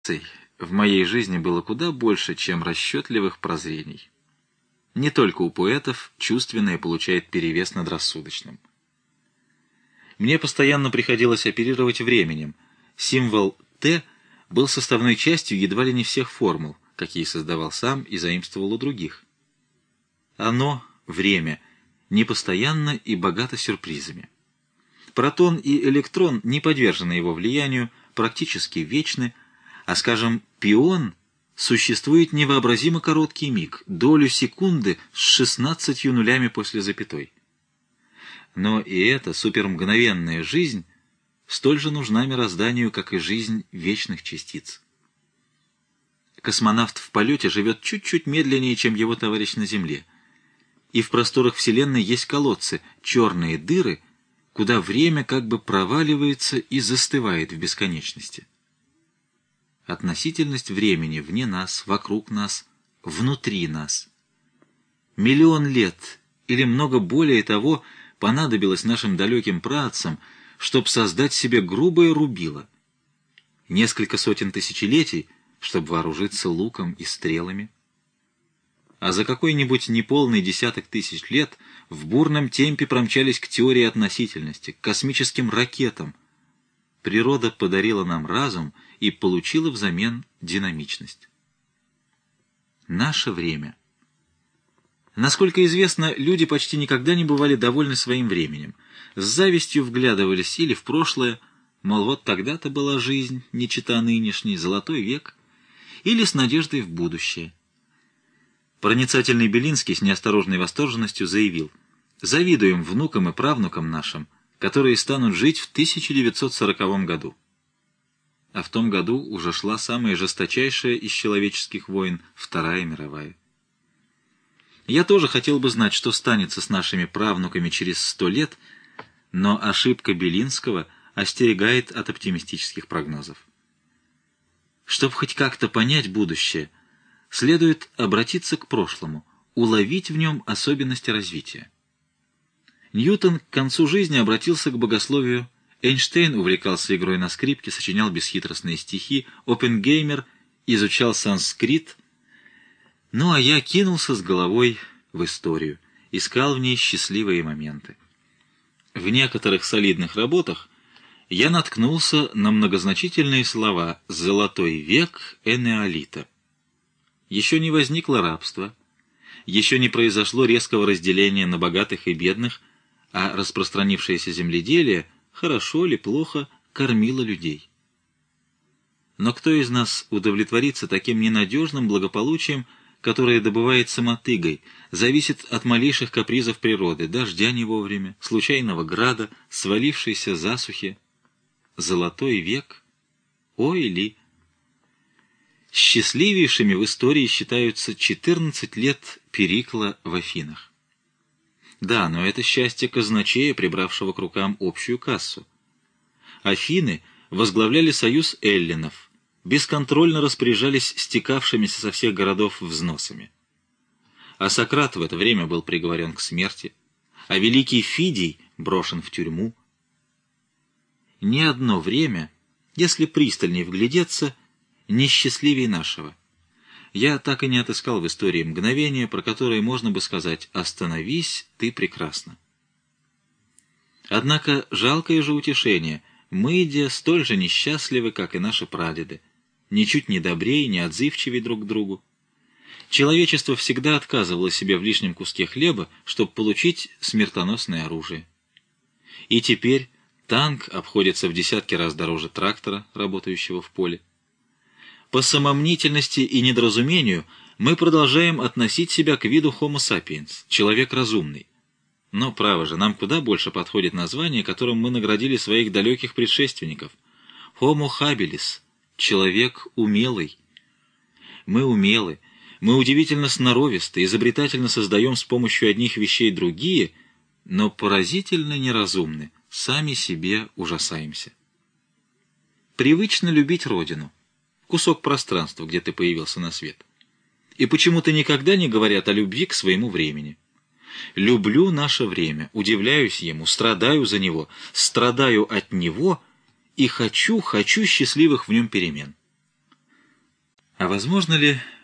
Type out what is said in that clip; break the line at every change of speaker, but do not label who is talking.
в моей жизни было куда больше, чем расчетливых прозрений. Не только у поэтов чувственное получает перевес над рассудочным. Мне постоянно приходилось оперировать временем. Символ «Т» был составной частью едва ли не всех формул, какие создавал сам и заимствовал у других. Оно, время, непостоянно и богато сюрпризами. Протон и электрон не подвержены его влиянию, практически вечны, а, скажем, пион существует невообразимо короткий миг, долю секунды с 16 нулями после запятой. Но и эта супермгновенная жизнь столь же нужна мирозданию, как и жизнь вечных частиц. Космонавт в полете живет чуть-чуть медленнее, чем его товарищ на Земле. И в просторах Вселенной есть колодцы, черные дыры, куда время как бы проваливается и застывает в бесконечности. Относительность времени вне нас, вокруг нас, внутри нас. Миллион лет или много более того понадобилось нашим далеким праотцам, чтобы создать себе грубое рубило. Несколько сотен тысячелетий, чтобы вооружиться луком и стрелами. А за какой-нибудь неполный десяток тысяч лет в бурном темпе промчались к теории относительности, к космическим ракетам. Природа подарила нам разум и получила взамен динамичность. Наше время. Насколько известно, люди почти никогда не бывали довольны своим временем. С завистью вглядывались или в прошлое, мол, вот тогда-то была жизнь, не чета нынешней, золотой век, или с надеждой в будущее. Проницательный Белинский с неосторожной восторженностью заявил: «Завидуем внукам и правнукам нашим, которые станут жить в 1940 году». А в том году уже шла самая жесточайшая из человеческих войн — Вторая мировая. Я тоже хотел бы знать, что станется с нашими правнуками через 100 лет, но ошибка Белинского остерегает от оптимистических прогнозов. Чтобы хоть как-то понять будущее, следует обратиться к прошлому, уловить в нем особенности развития. Ньютон к концу жизни обратился к богословию, Эйнштейн увлекался игрой на скрипке, сочинял бесхитростные стихи, Оппенгеймер изучал санскрит, ну а я кинулся с головой в историю, искал в ней счастливые моменты. В некоторых солидных работах я наткнулся на многозначительные слова «золотой век энеолита». Еще не возникло рабство, еще не произошло резкого разделения на богатых и бедных, а распространившееся земледелие, хорошо ли, плохо, кормило людей. Но кто из нас удовлетворится таким ненадежным благополучием, которое добывается мотыгой, зависит от малейших капризов природы, дождя не вовремя, случайного града, свалившейся засухи? Золотой век? Ой ли! Счастливейшими в истории считаются 14 лет Перикла в Афинах. Да, но это счастье казначея, прибравшего к рукам общую кассу. Афины возглавляли союз эллинов, бесконтрольно распоряжались стекавшимися со всех городов взносами. А Сократ в это время был приговорен к смерти, а великий Фидий брошен в тюрьму. Ни одно время, если пристальнее вглядеться, несчастливее нашего. Я так и не отыскал в истории мгновения, про которое можно бы сказать «Остановись, ты прекрасна». Однако жалкое же утешение, мы, де, столь же несчастливы, как и наши прадеды, ничуть не добрее, не отзывчивее друг к другу. Человечество всегда отказывало себе в лишнем куске хлеба, чтобы получить смертоносное оружие. И теперь танк обходится в десятки раз дороже трактора, работающего в поле. По самомнительности и недоразумению мы продолжаем относить себя к виду Homo sapiens, человек разумный. Но, право же, нам куда больше подходит название, которым мы наградили своих далеких предшественников. Homo habilis, человек умелый. Мы умелы, мы удивительно сноровисты, изобретательно создаем с помощью одних вещей другие, но поразительно неразумны, сами себе ужасаемся. Привычно любить родину. Кусок пространства, где ты появился на свет. И почему-то никогда не говорят о любви к своему времени. Люблю наше время, удивляюсь ему, страдаю за него, страдаю от него и хочу счастливых в нем перемен. возможно ли